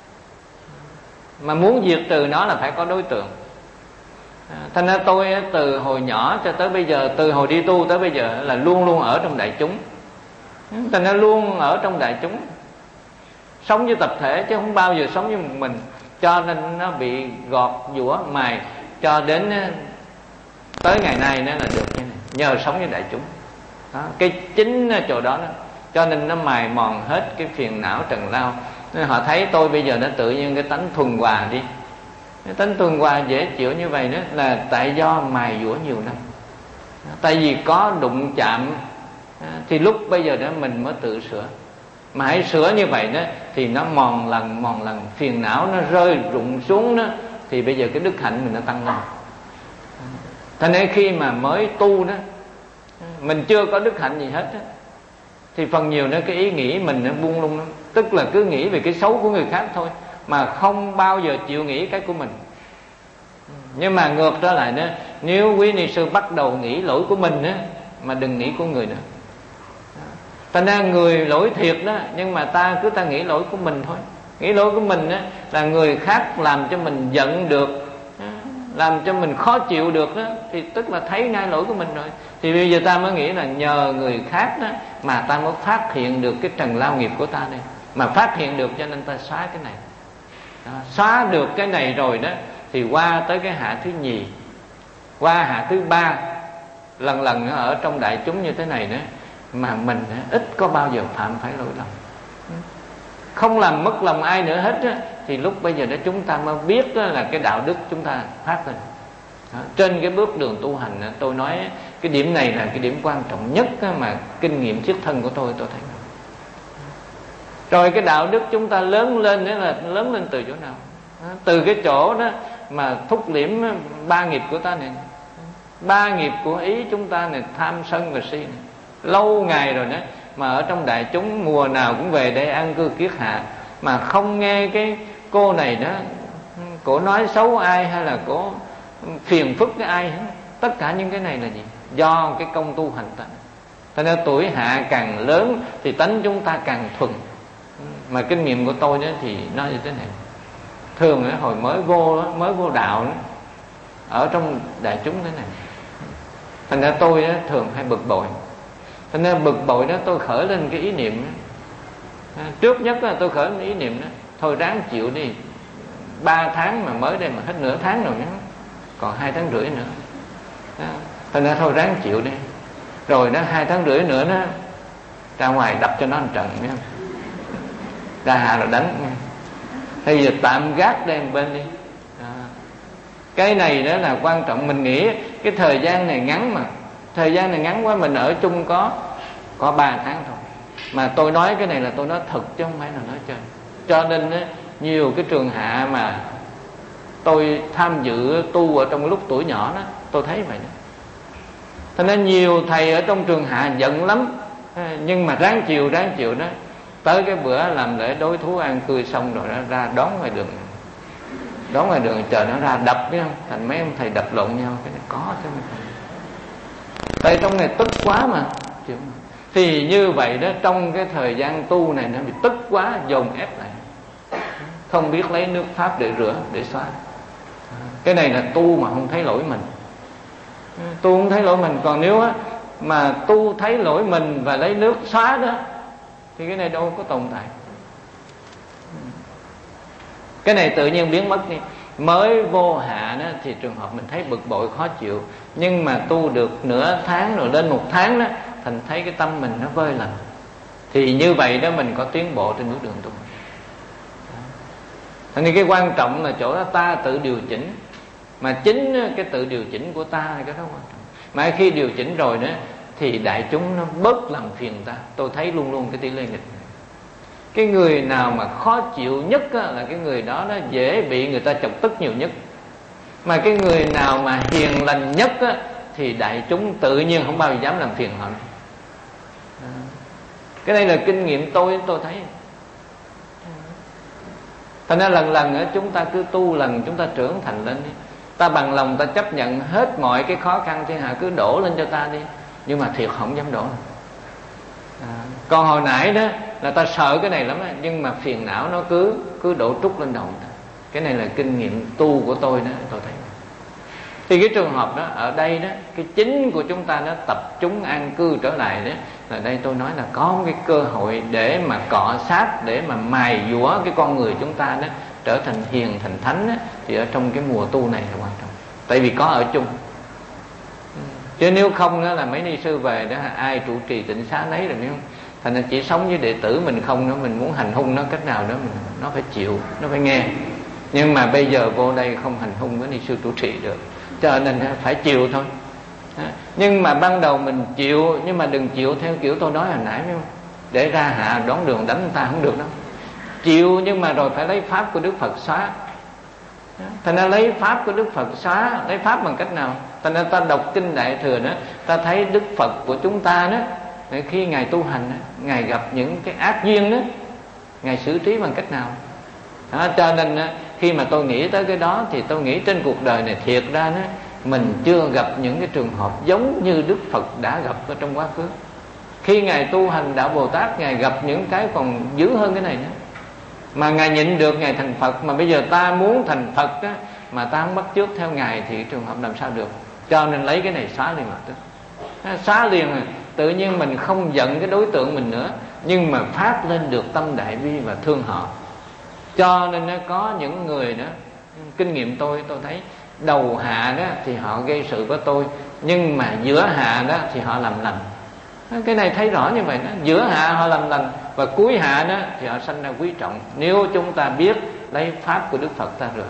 Mà muốn diệt trừ nó là phải có đối tượng. Thành ra tôi từ hồi nhỏ cho tới bây giờ, từ hồi đi tu tới bây giờ là luôn luôn ở trong đại chúng. Thành ra luôn ở trong đại chúng, sống với tập thể chứ không bao giờ sống với một mình. Cho nên nó bị gọt giũa mài cho đến tới ngày nay nó là được như này, nhờ sống với đại chúng đó. Cái chính chỗ đó, đó cho nên nó mài mòn hết cái phiền não trần lao. Nên họ thấy tôi bây giờ nó tự nhiên cái tánh thuần hòa đi. Cái tánh thuần hòa dễ chịu như vậy đó là tại do mài dũa nhiều năm. Tại vì có đụng chạm thì lúc bây giờ đó mình mới tự sửa. Mà hãy sửa như vậy đó thì nó mòn lần mòn lần, phiền não nó rơi rụng xuống đó, thì bây giờ cái đức hạnh mình nó tăng lên. Thành nên khi mà mới tu đó, mình chưa có đức hạnh gì hết đó, thì phần nhiều nó cái ý nghĩ mình nó buông lung lắm. Tức là cứ nghĩ về cái xấu của người khác thôi, mà không bao giờ chịu nghĩ cái của mình. Nhưng mà ngược trở lại đó, nếu quý ni sư bắt đầu nghĩ lỗi của mình đó, mà đừng nghĩ của người nữa. Thành ra người lỗi thiệt đó, nhưng mà ta cứ ta nghĩ lỗi của mình thôi. Nghĩ lỗi của mình đó, là người khác làm cho mình giận được, làm cho mình khó chịu được đó, thì tức là thấy ngay lỗi của mình rồi. Thì bây giờ ta mới nghĩ là nhờ người khác đó mà ta mới phát hiện được cái trần lao nghiệp của ta đây. Mà phát hiện được cho nên ta xóa cái này đó. Xóa được cái này rồi đó thì qua tới cái hạ thứ nhì, qua hạ thứ ba, lần lần ở trong đại chúng như thế này nữa, mà mình ít có bao giờ phạm phải lỗi lầm, không làm mất lòng ai nữa hết á, thì lúc bây giờ đó chúng ta mới biết là cái đạo đức chúng ta phát lên đó. Trên cái bước đường tu hành tôi nói cái điểm này là cái điểm quan trọng nhất mà kinh nghiệm thiết thân của tôi tôi thấy. Rồi cái đạo đức chúng ta lớn lên đó là lớn lên từ chỗ nào? Từ cái chỗ đó mà thúc liễm ba nghiệp của ta này. Ba nghiệp của ý chúng ta này, tham sân và si này. Lâu ngày rồi đó, mà ở trong đại chúng mùa nào cũng về đây an cư kiết hạ, mà không nghe cái cô này đó, cổ nói xấu ai hay là cổ phiền phức cái ai hết. Tất cả những cái này là gì? Do cái công tu hành ta. Cho nên tuổi hạ càng lớn thì tánh chúng ta càng thuần. Mà kinh nghiệm của tôi đó thì nói như thế này. Thường đó, hồi mới vô đó, mới vô đạo đó, ở trong đại chúng thế này, thành ra tôi đó, thường hay bực bội. Thành ra bực bội đó tôi khởi lên cái ý niệm đó. Trước nhất là tôi khởi lên ý niệm đó, thôi ráng chịu đi, ba tháng mà mới đây mà hết nửa tháng rồi nhé, còn hai tháng rưỡi nữa đó. Thành ra thôi ráng chịu đi. Rồi đó hai tháng rưỡi nữa đó, ra ngoài đập cho nó một trận nhé, ra hạ rồi đánh nha. Bây giờ tạm gác đem bên đi đó. Cái này đó là quan trọng. Mình nghĩ cái thời gian này ngắn mà, thời gian này ngắn quá, mình ở chung có có ba tháng thôi. Mà tôi nói cái này là tôi nói thật chứ không phải là nói chơi. Cho nên đó, nhiều cái trường hạ mà tôi tham dự tu ở trong lúc tuổi nhỏ đó, tôi thấy vậy đó. Cho nên nhiều thầy ở trong trường hạ giận lắm, nhưng mà ráng chịu ráng chịu đó. Tới cái bữa làm lễ đối thú an cư xong rồi đó, ra đón ngoài đường, đón ngoài đường chờ nó ra đập biết không, thành mấy ông thầy đập lộn nhau. Cái này có chứ không. Tại trong này tức quá mà. Thì như vậy đó, trong cái thời gian tu này nó bị tức quá, dồn ép lại, không biết lấy nước pháp để rửa, để xóa. Cái này là tu mà không thấy lỗi mình. Tu không thấy lỗi mình. Còn nếu á, mà tu thấy lỗi mình và lấy nước xóa đó, thì cái này đâu có tồn tại. Cái này tự nhiên biến mất đi. Mới vô hạ đó thì trường hợp mình thấy bực bội khó chịu, nhưng mà tu được nửa tháng rồi lên một tháng đó, thành thấy cái tâm mình nó vơi lần. Thì như vậy đó mình có tiến bộ trên bước đường tu. Thành nên cái quan trọng là chỗ đó ta tự điều chỉnh. Mà chính cái tự điều chỉnh của ta cái đó quan trọng. Mà khi điều chỉnh rồi đó thì đại chúng nó bớt làm phiền ta. Tôi thấy luôn luôn cái tỷ lệ nghịch này. Cái người nào mà khó chịu nhất á, là cái người đó nó dễ bị người ta chọc tức nhiều nhất. Mà cái người nào mà hiền lành nhất á, thì đại chúng tự nhiên không bao giờ dám làm phiền họ. Cái này là kinh nghiệm tôi tôi thấy. Thành ra lần lần chúng ta cứ tu, lần chúng ta trưởng thành lên đi, ta bằng lòng ta chấp nhận hết mọi cái khó khăn thiên hạ cứ đổ lên cho ta đi, nhưng mà thiệt không dám đổ. À, còn hồi nãy đó là ta sợ cái này lắm đó, nhưng mà phiền não nó cứ cứ đổ trút lên đầu ta. Cái này là kinh nghiệm tu của tôi đó, tôi thấy. Thì cái trường hợp đó ở đây đó, cái chính của chúng ta nó tập trung an cư trở lại đó, là đây tôi nói là có cái cơ hội để mà cọ sát, để mà mài dũa cái con người chúng ta đó trở thành hiền thành thánh đó, thì ở trong cái mùa tu này là quan trọng. Tại vì có ở chung. Chứ nếu không đó là mấy ni sư về đó, ai trụ trì tịnh xá nấy rồi, nếu thành ra chỉ sống với đệ tử mình không đó, mình muốn hành hung nó cách nào đó mình, nó phải chịu, nó phải nghe. Nhưng mà bây giờ vô đây không hành hung với ni sư trụ trì được, cho nên phải chịu thôi. Nhưng mà ban đầu mình chịu, nhưng mà đừng chịu theo kiểu tôi nói hồi nãy, phải không? Để ra hạ đón đường đánh người ta không được đâu. Chịu nhưng mà rồi phải lấy pháp của Đức Phật xóa. Thành ra lấy pháp của Đức Phật xóa, lấy pháp bằng cách nào? Thành ra ta đọc kinh Đại Thừa đó, ta thấy Đức Phật của chúng ta đó, khi Ngài tu hành, Ngài gặp những cái ác duyên đó, Ngài xử trí bằng cách nào? Đó, cho nên khi mà tôi nghĩ tới cái đó thì tôi nghĩ trên cuộc đời này thiệt ra đó, mình chưa gặp những cái trường hợp giống như Đức Phật đã gặp ở trong quá khứ. Khi Ngài tu hành Đạo Bồ Tát, Ngài gặp những cái còn dữ hơn cái này nữa, mà Ngài nhịn được, Ngài thành Phật. Mà bây giờ ta muốn thành Phật đó, mà ta không bắt chước theo Ngài thì trường hợp làm sao được? Cho nên lấy cái này xóa liền lập tức. Xóa liền rồi, tự nhiên mình không giận cái đối tượng mình nữa, nhưng mà phát lên được tâm đại bi và thương họ. Cho nên nó có những người đó, kinh nghiệm tôi tôi thấy đầu hạ đó thì họ gây sự với tôi, nhưng mà giữa hạ đó thì họ làm lành. Cái này thấy rõ như vậy đó. Giữa hạ họ làm lành, và cuối hạ đó thì họ sanh ra quý trọng, nếu chúng ta biết lấy pháp của Đức Phật ta rồi.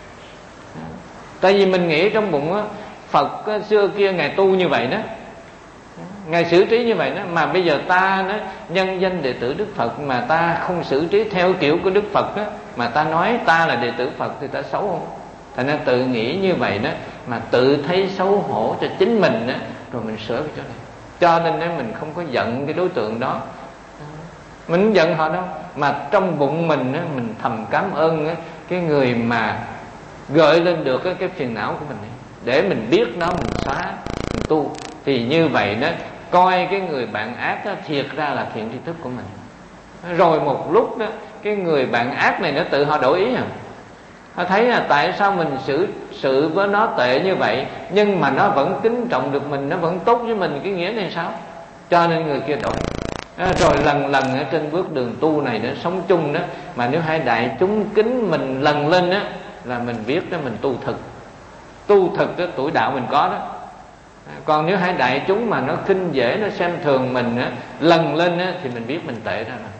Tại vì mình nghĩ trong bụng đó, Phật đó, xưa kia Ngài tu như vậy đó, Ngài xử trí như vậy đó, mà bây giờ ta đó, nhân danh đệ tử Đức Phật mà ta không xử trí theo kiểu của Đức Phật đó, mà ta nói ta là đệ tử Phật thì ta xấu không? Thành ra tự nghĩ như vậy đó, mà tự thấy xấu hổ cho chính mình đó, rồi mình sửa cái chỗ này. Cho nên nếu mình không có giận cái đối tượng đó, mình không giận họ đâu, mà trong bụng mình đó, mình thầm cảm ơn đó, cái người mà gợi lên được cái, cái phiền não của mình này, để mình biết nó, mình xóa, mình tu. Thì như vậy đó, coi cái người bạn ác đó, thiệt ra là thiện tri thức của mình. Rồi một lúc đó, cái người bạn ác này nó tự họ đổi ý à. Họ thấy là tại sao mình xử sự với nó tệ như vậy, nhưng mà nó vẫn kính trọng được mình, nó vẫn tốt với mình, cái nghĩa này sao? Cho nên người kia đổi. À, rồi lần lần ở trên bước đường tu này đó, sống chung đó, mà nếu hai đại chúng kính mình lần lên đó, là mình biết đó mình tu thực. Tu thực đó, tuổi đạo mình có đó. À, còn nếu hai đại chúng mà nó khinh dễ, nó xem thường mình đó, lần lên đó, thì mình biết mình tệ ra rồi.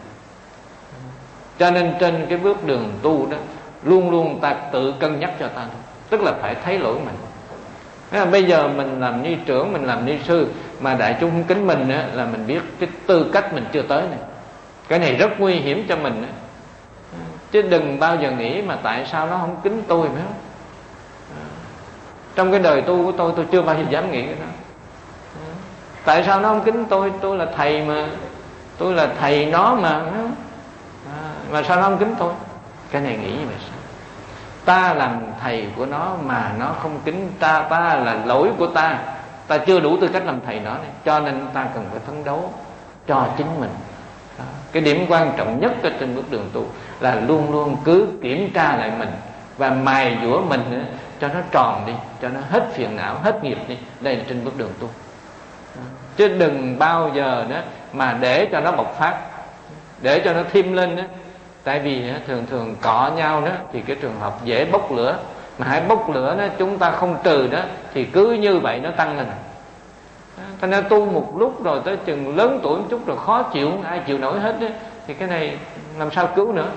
Cho nên trên cái bước đường tu đó, luôn luôn ta tự cân nhắc cho ta, tức là phải thấy lỗi mình. À, bây giờ mình làm ni trưởng, mình làm ni sư mà đại chúng không kính mình á, là mình biết cái tư cách mình chưa tới này. Cái này rất nguy hiểm cho mình á. Chứ đừng bao giờ nghĩ mà tại sao nó không kính tôi phải không? À, trong cái đời tu của tôi, tôi chưa bao giờ dám nghĩ cái đó. À, tại sao nó không kính tôi? Tôi là thầy mà, tôi là thầy nó mà, à, mà sao nó không kính tôi? Cái này nghĩ như vậy sao? Ta làm thầy của nó mà nó không kính ta, ta là lỗi của ta, ta chưa đủ tư cách làm thầy nó này. Cho nên ta cần phải phấn đấu cho chính mình. Đó. Cái điểm quan trọng nhất ở trên bước đường tu là luôn luôn cứ kiểm tra lại mình và mài dũa mình nữa, cho nó tròn đi, cho nó hết phiền não, hết nghiệp đi. Đây là trên bước đường tu. Đó. Chứ đừng bao giờ đó mà để cho nó bộc phát, để cho nó thêm lên đó. Tại vì thường thường cọ nhau đó thì cái trường hợp dễ bốc lửa. Mà hãy bốc lửa đó, chúng ta không trừ đó, thì cứ như vậy nó tăng lên. Thành ra tu một lúc rồi tới chừng lớn tuổi một chút rồi khó chịu, không ai chịu nổi hết đó, thì cái này làm sao cứu nữa.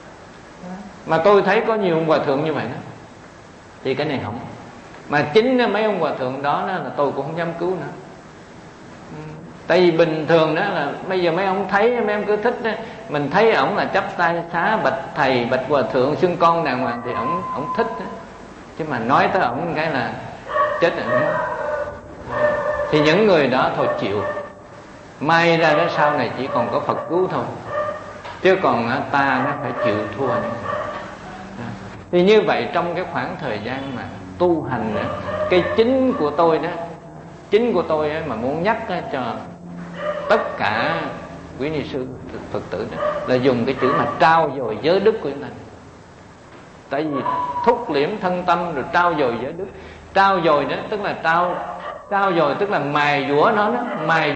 Mà tôi thấy có nhiều ông hòa thượng như vậy đó, thì cái này không. Mà chính mấy ông hòa thượng đó, đó là tôi cũng không dám cứu nữa. Tại vì bình thường đó là bây giờ mấy ông thấy, mấy ông cứ thích đó, mình thấy ổng là chắp tay xá bạch thầy bạch hòa thượng xưng con đàng hoàng thì ổng ổng thích đó. Chứ mà nói tới ổng cái là chết rồi. Thì những người đó thôi chịu, may ra đó sau này chỉ còn có Phật cứu thôi, chứ còn ta nó phải chịu thua. Thì như vậy trong cái khoảng thời gian mà tu hành đó, cái chính của tôi đó, chính của tôi mà muốn nhắc đó cho tất cả quý ni sư Phật tử đó, là dùng cái chữ mà trao dồi giới đức của chúng ta. Tại vì thúc liễm thân tâm rồi trao dồi giới đức. Trao dồi đó tức là trao trao dồi tức là mài dũa nó đó, mài